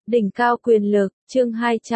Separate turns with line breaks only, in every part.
Đỉnh cao quyền lực, chương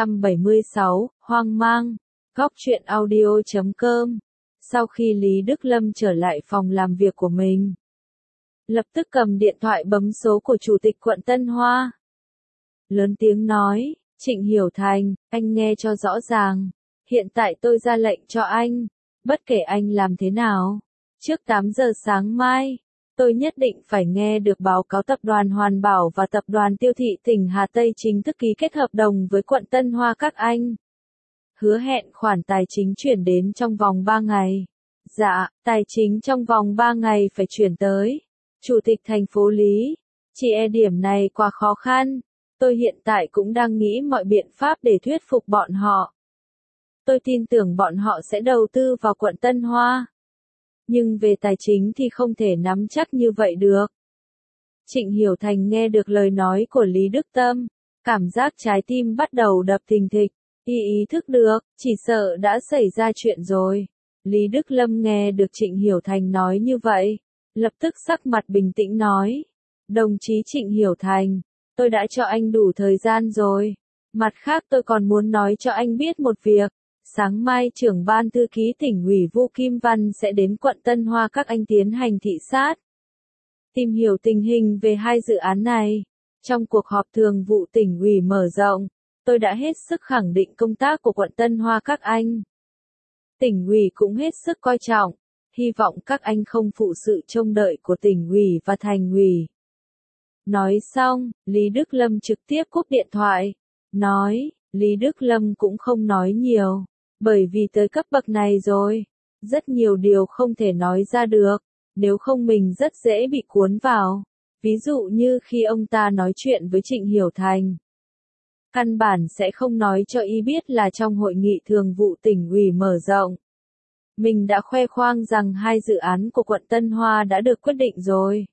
276, hoang mang. Góc truyện audio.com. Sau khi Lý Đức Lâm trở lại phòng làm việc của mình, lập tức cầm điện thoại bấm số của Chủ tịch quận Tân Hoa. Lớn tiếng nói, Trịnh Hiểu Thành, anh nghe cho rõ ràng. Hiện tại tôi ra lệnh cho anh, bất kể anh làm thế nào, trước 8 giờ sáng mai, tôi nhất định phải nghe được báo cáo Tập đoàn Hoàn Bảo và Tập đoàn Tiêu thị tỉnh Hà Tây chính thức ký kết hợp đồng với quận Tân Hoa các anh. Hứa hẹn khoản tài chính chuyển đến trong vòng 3 ngày. Dạ, tài chính trong vòng 3 ngày phải chuyển tới. Chủ tịch thành phố Lý, chị điểm này quá khó khăn. Tôi hiện tại cũng đang nghĩ mọi biện pháp để thuyết phục bọn họ. Tôi tin tưởng bọn họ sẽ đầu tư vào quận Tân Hoa. Nhưng về tài chính thì không thể nắm chắc như vậy được. Trịnh Hiểu Thành nghe được lời nói của Lý Đức Tâm, cảm giác trái tim bắt đầu đập thình thịch. Ý thức được, chỉ sợ đã xảy ra chuyện rồi. Lý Đức Lâm nghe được Trịnh Hiểu Thành nói như vậy, lập tức sắc mặt bình tĩnh nói. Đồng chí Trịnh Hiểu Thành, tôi đã cho anh đủ thời gian rồi. Mặt khác tôi còn muốn nói cho anh biết một việc. Sáng mai trưởng ban thư ký tỉnh ủy Vu Kim Văn sẽ đến quận Tân Hoa các anh tiến hành thị sát, tìm hiểu tình hình về hai dự án này. Trong cuộc họp thường vụ tỉnh ủy mở rộng, tôi đã hết sức khẳng định công tác của quận Tân Hoa các anh. Tỉnh ủy cũng hết sức coi trọng, hy vọng các anh không phụ sự trông đợi của tỉnh ủy và thành ủy. Nói xong, Lý Đức Lâm trực tiếp cúp điện thoại, nói, Lý Đức Lâm cũng không nói nhiều. Bởi vì tới cấp bậc này rồi, rất nhiều điều không thể nói ra được, nếu không mình rất dễ bị cuốn vào. Ví dụ như khi ông ta nói chuyện với Trịnh Hiểu Thành, căn bản sẽ không nói cho y biết là trong hội nghị thường vụ tỉnh ủy mở rộng, mình đã khoe khoang rằng hai dự án của quận Tân Hoa đã được quyết định rồi.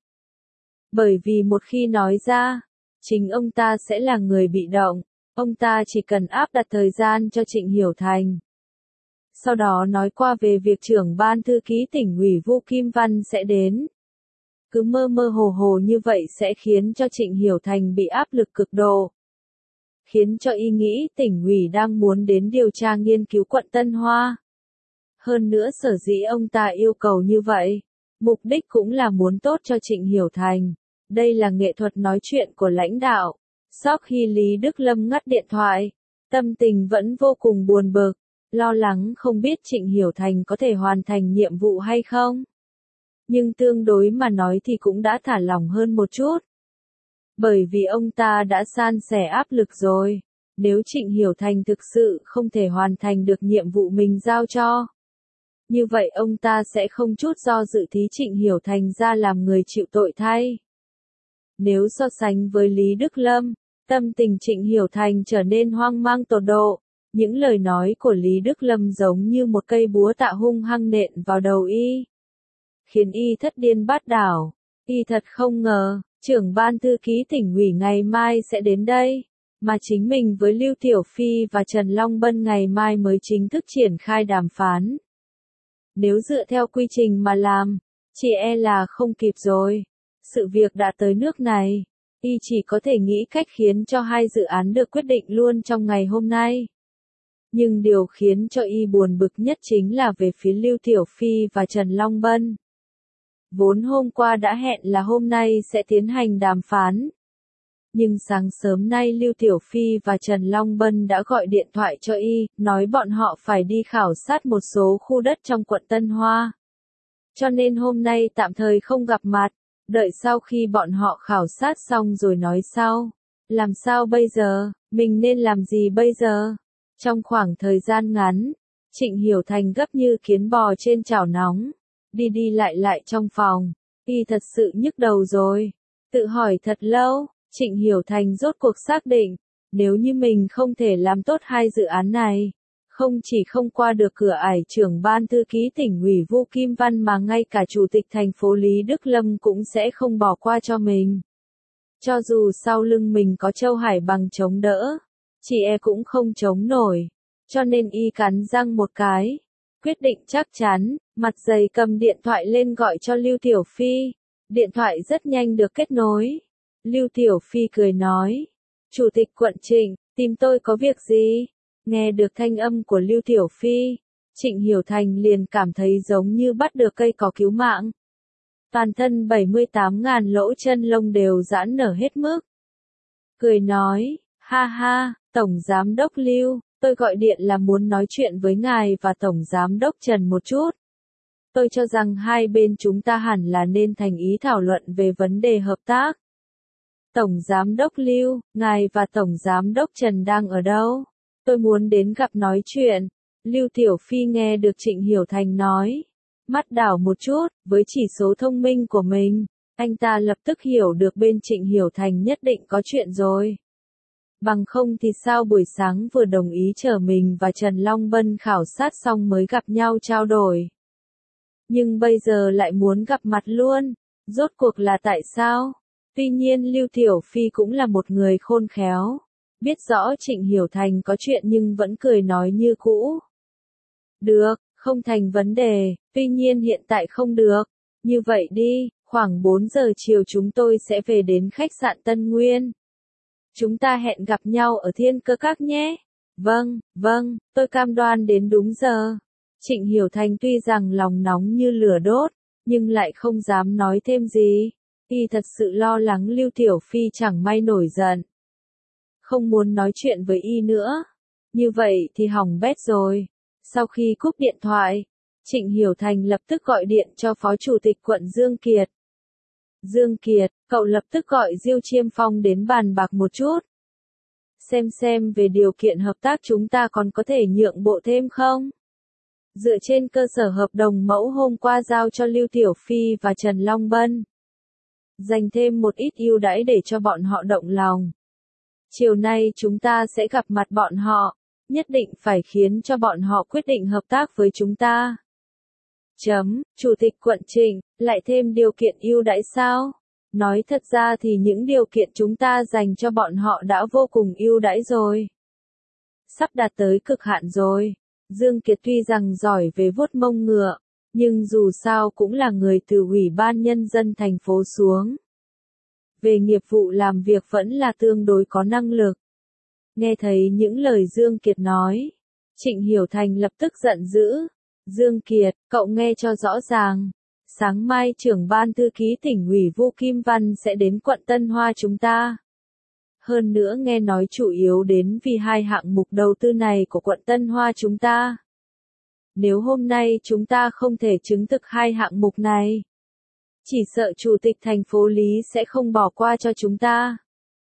Bởi vì một khi nói ra, chính ông ta sẽ là người bị động, ông ta chỉ cần áp đặt thời gian cho Trịnh Hiểu Thành. Sau đó nói qua về việc trưởng ban thư ký tỉnh ủy Vu Kim Văn sẽ đến. Cứ mơ mơ hồ hồ như vậy sẽ khiến cho Trịnh Hiểu Thành bị áp lực cực độ. Khiến cho y nghĩ tỉnh ủy đang muốn đến điều tra nghiên cứu quận Tân Hoa. Hơn nữa sở dĩ ông ta yêu cầu như vậy, mục đích cũng là muốn tốt cho Trịnh Hiểu Thành. Đây là nghệ thuật nói chuyện của lãnh đạo. Sau khi Lý Đức Lâm ngắt điện thoại, tâm tình vẫn vô cùng buồn bực. Lo lắng không biết Trịnh Hiểu Thành có thể hoàn thành nhiệm vụ hay không. Nhưng tương đối mà nói thì cũng đã thả lỏng hơn một chút. Bởi vì ông ta đã san sẻ áp lực rồi. Nếu Trịnh Hiểu Thành thực sự không thể hoàn thành được nhiệm vụ mình giao cho, như vậy ông ta sẽ không chút do dự thí Trịnh Hiểu Thành ra làm người chịu tội thay. Nếu so sánh với Lý Đức Lâm, tâm tình Trịnh Hiểu Thành trở nên hoang mang tột độ. Những lời nói của Lý Đức Lâm giống như một cây búa tạ hung hăng nện vào đầu y, khiến y thất điên bát đảo. Y thật không ngờ, trưởng ban thư ký tỉnh ủy ngày mai sẽ đến đây, mà chính mình với Lưu Tiểu Phi và Trần Long Bân ngày mai mới chính thức triển khai đàm phán. Nếu dựa theo quy trình mà làm, chỉ là không kịp rồi. Sự việc đã tới nước này, y chỉ có thể nghĩ cách khiến cho hai dự án được quyết định luôn trong ngày hôm nay. Nhưng điều khiến cho y buồn bực nhất chính là về phía Lưu Tiểu Phi và Trần Long Bân. Vốn hôm qua đã hẹn là hôm nay sẽ tiến hành đàm phán. Nhưng sáng sớm nay Lưu Tiểu Phi và Trần Long Bân đã gọi điện thoại cho y, nói bọn họ phải đi khảo sát một số khu đất trong quận Tân Hoa. Cho nên hôm nay tạm thời không gặp mặt, đợi sau khi bọn họ khảo sát xong rồi nói sau. Làm sao bây giờ, mình nên làm gì bây giờ? Trong khoảng thời gian ngắn, Trịnh Hiểu Thành gấp như kiến bò trên chảo nóng, đi đi lại trong phòng, y thật sự nhức đầu rồi. Tự hỏi thật lâu, Trịnh Hiểu Thành rốt cuộc xác định, nếu như mình không thể làm tốt hai dự án này, không chỉ không qua được cửa ải trưởng ban thư ký tỉnh ủy Vu Kim Văn mà ngay cả chủ tịch thành phố Lý Đức Lâm cũng sẽ không bỏ qua cho mình. Cho dù sau lưng mình có Châu Hải Bằng chống đỡ, chị cũng không chống nổi, cho nên y cắn răng một cái, quyết định chắc chắn, mặt dày cầm điện thoại lên gọi cho Lưu Tiểu Phi. Điện thoại rất nhanh được kết nối. Lưu Tiểu Phi cười nói, Chủ tịch quận Trịnh, tìm tôi có việc gì? Nghe được thanh âm của Lưu Tiểu Phi, Trịnh Hiểu Thành liền cảm thấy giống như bắt được cây cỏ cứu mạng. Toàn thân 78.000 lỗ chân lông đều giãn nở hết mức. Cười nói, ha ha, Tổng Giám đốc Lưu, tôi gọi điện là muốn nói chuyện với ngài và Tổng Giám đốc Trần một chút. Tôi cho rằng hai bên chúng ta hẳn là nên thành ý thảo luận về vấn đề hợp tác. Tổng Giám đốc Lưu, ngài và Tổng Giám đốc Trần đang ở đâu? Tôi muốn đến gặp nói chuyện. Lưu Tiểu Phi nghe được Trịnh Hiểu Thành nói. Mắt đảo một chút, với chỉ số thông minh của mình, anh ta lập tức hiểu được bên Trịnh Hiểu Thành nhất định có chuyện rồi. Bằng không thì sao buổi sáng vừa đồng ý chờ mình và Trần Long Bân khảo sát xong mới gặp nhau trao đổi. Nhưng bây giờ lại muốn gặp mặt luôn, rốt cuộc là tại sao? Tuy nhiên Lưu Tiểu Phi cũng là một người khôn khéo, biết rõ Trịnh Hiểu Thành có chuyện nhưng vẫn cười nói như cũ. Được, không thành vấn đề, tuy nhiên hiện tại không được. Như vậy đi, khoảng 4 giờ chiều chúng tôi sẽ về đến khách sạn Tân Nguyên. Chúng ta hẹn gặp nhau ở Thiên Cơ Các nhé. Vâng, tôi cam đoan đến đúng giờ. Trịnh Hiểu Thành tuy rằng lòng nóng như lửa đốt, nhưng lại không dám nói thêm gì. Y thật sự lo lắng Lưu Tiểu Phi chẳng may nổi giận. Không muốn nói chuyện với Y nữa. Như vậy thì hỏng bét rồi. Sau khi cúp điện thoại, Trịnh Hiểu Thành lập tức gọi điện cho Phó Chủ tịch quận Dương Kiệt. Dương Kiệt, cậu lập tức gọi Diêu Chiêm Phong đến bàn bạc một chút. Xem về điều kiện hợp tác chúng ta còn có thể nhượng bộ thêm không? Dựa trên cơ sở hợp đồng mẫu hôm qua giao cho Lưu Tiểu Phi và Trần Long Bân. Dành thêm một ít ưu đãi để cho bọn họ động lòng. Chiều nay chúng ta sẽ gặp mặt bọn họ, nhất định phải khiến cho bọn họ quyết định hợp tác với chúng ta. Chủ tịch quận Trịnh, lại thêm điều kiện ưu đãi sao? Nói thật ra thì những điều kiện chúng ta dành cho bọn họ đã vô cùng ưu đãi rồi. Sắp đạt tới cực hạn rồi. Dương Kiệt tuy rằng giỏi về vuốt mông ngựa, nhưng dù sao cũng là người từ Ủy ban Nhân dân thành phố xuống. Về nghiệp vụ làm việc vẫn là tương đối có năng lực. Nghe thấy những lời Dương Kiệt nói, Trịnh Hiểu Thành lập tức giận dữ. Dương Kiệt, cậu nghe cho rõ ràng. Sáng mai trưởng ban thư ký tỉnh ủy Vu Kim Văn sẽ đến quận Tân Hoa chúng ta. Hơn nữa nghe nói chủ yếu đến vì hai hạng mục đầu tư này của quận Tân Hoa chúng ta. Nếu hôm nay chúng ta không thể chứng thực hai hạng mục này, chỉ sợ chủ tịch thành phố Lý sẽ không bỏ qua cho chúng ta.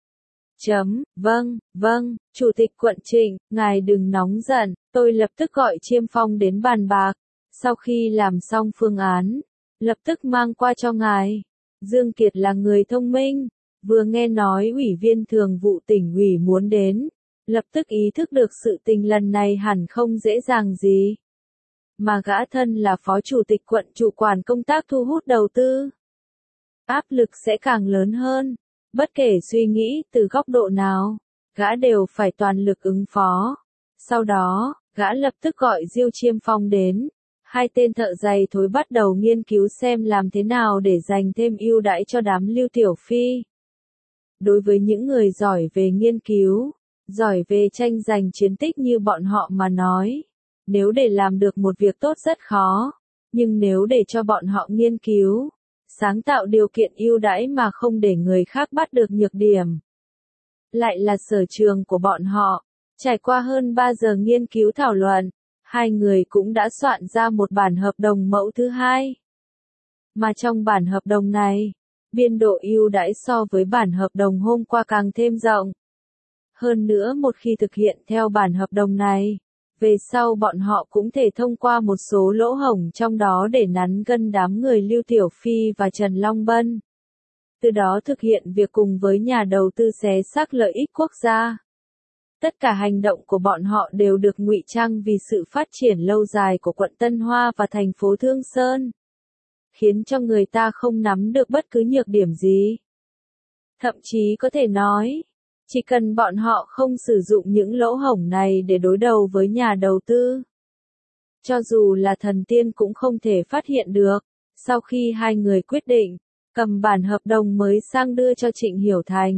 Vâng, chủ tịch quận Trịnh, ngài đừng nóng giận, tôi lập tức gọi Chiêm Phong đến bàn bạc. Sau khi làm xong phương án, lập tức mang qua cho ngài. Dương Kiệt là người thông minh, vừa nghe nói ủy viên thường vụ tỉnh ủy muốn đến, lập tức ý thức được sự tình lần này hẳn không dễ dàng gì. Mà gã thân là phó chủ tịch quận chủ quản công tác thu hút đầu tư. Áp lực sẽ càng lớn hơn, bất kể suy nghĩ từ góc độ nào, gã đều phải toàn lực ứng phó. Sau đó, gã lập tức gọi Diêu Chiêm Phong đến. Hai tên thợ giày thối bắt đầu nghiên cứu xem làm thế nào để dành thêm ưu đãi cho đám Lưu Tiểu Phi. Đối với những người giỏi về nghiên cứu, giỏi về tranh giành chiến tích như bọn họ mà nói, nếu để làm được một việc tốt rất khó, nhưng nếu để cho bọn họ nghiên cứu, sáng tạo điều kiện ưu đãi mà không để người khác bắt được nhược điểm, lại là sở trường của bọn họ. Trải qua hơn 3 giờ nghiên cứu thảo luận, hai người cũng đã soạn ra một bản hợp đồng mẫu thứ hai. Mà trong bản hợp đồng này, biên độ ưu đãi so với bản hợp đồng hôm qua càng thêm rộng. Hơn nữa một khi thực hiện theo bản hợp đồng này, về sau bọn họ cũng thể thông qua một số lỗ hổng trong đó để nắn gân đám người Lưu Tiểu Phi và Trần Long Bân. Từ đó thực hiện việc cùng với nhà đầu tư xé xác lợi ích quốc gia. Tất cả hành động của bọn họ đều được ngụy trang vì sự phát triển lâu dài của quận Tân Hoa và thành phố Thương Sơn, khiến cho người ta không nắm được bất cứ nhược điểm gì. Thậm chí có thể nói, chỉ cần bọn họ không sử dụng những lỗ hổng này để đối đầu với nhà đầu tư, cho dù là thần tiên cũng không thể phát hiện được. Sau khi hai người quyết định, cầm bản hợp đồng mới sang đưa cho Trịnh Hiểu Thành,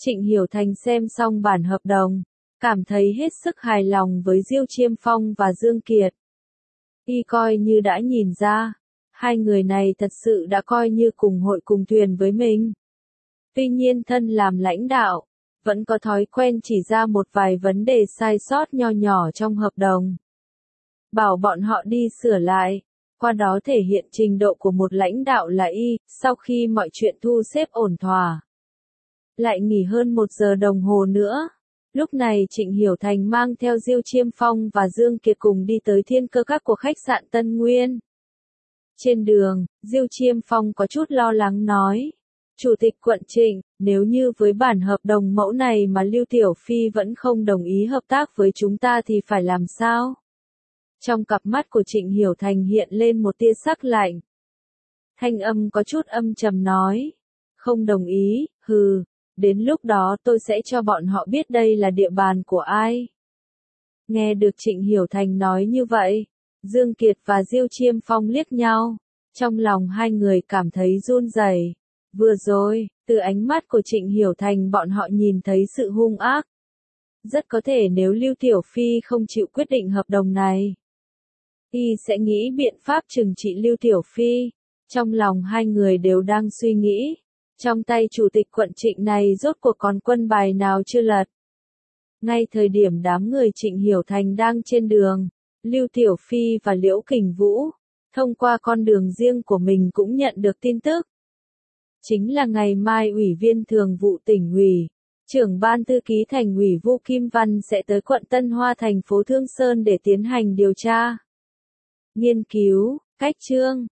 Trịnh Hiểu Thành xem xong bản hợp đồng, cảm thấy hết sức hài lòng với Diêu Chiêm Phong và Dương Kiệt. Y coi như đã nhìn ra, hai người này thật sự đã coi như cùng hội cùng thuyền với mình. Tuy nhiên thân làm lãnh đạo, vẫn có thói quen chỉ ra một vài vấn đề sai sót nho nhỏ trong hợp đồng. Bảo bọn họ đi sửa lại, qua đó thể hiện trình độ của một lãnh đạo là Y. Sau khi mọi chuyện thu xếp ổn thỏa, lại nghỉ hơn 1 giờ đồng hồ nữa. Lúc này Trịnh Hiểu Thành mang theo Diêu Chiêm Phong và Dương Kiệt cùng đi tới Thiên Cơ Các của khách sạn Tân Nguyên. Trên đường, Diêu Chiêm Phong có chút lo lắng nói: Chủ tịch quận Trịnh, nếu như với bản hợp đồng mẫu này mà Lưu Tiểu Phi vẫn không đồng ý hợp tác với chúng ta thì phải làm sao? Trong cặp mắt của Trịnh Hiểu Thành hiện lên một tia sắc lạnh. Thanh âm có chút âm trầm nói: Không đồng ý, hừ, đến lúc đó tôi sẽ cho bọn họ biết đây là địa bàn của ai. Nghe được Trịnh Hiểu Thành nói như vậy, Dương Kiệt và Diêu Chiêm Phong liếc nhau, trong lòng hai người cảm thấy run rẩy. Vừa rồi, từ ánh mắt của Trịnh Hiểu Thành bọn họ nhìn thấy sự hung ác. Rất có thể nếu Lưu Tiểu Phi không chịu quyết định hợp đồng này, Y sẽ nghĩ biện pháp trừng trị Lưu Tiểu Phi. Trong lòng hai người đều đang suy nghĩ, trong tay chủ tịch quận Trịnh này rốt cuộc còn quân bài nào chưa lật. Ngay thời điểm đám người Trịnh Hiểu Thành đang trên đường, Lưu Tiểu Phi và Liễu Kình Vũ, thông qua con đường riêng của mình cũng nhận được tin tức. Chính là ngày mai Ủy viên Thường vụ Tỉnh ủy, trưởng ban thư ký Thành ủy Vu Kim Văn sẽ tới quận Tân Hoa thành phố Thương Sơn để tiến hành điều tra, nghiên cứu, cách chương,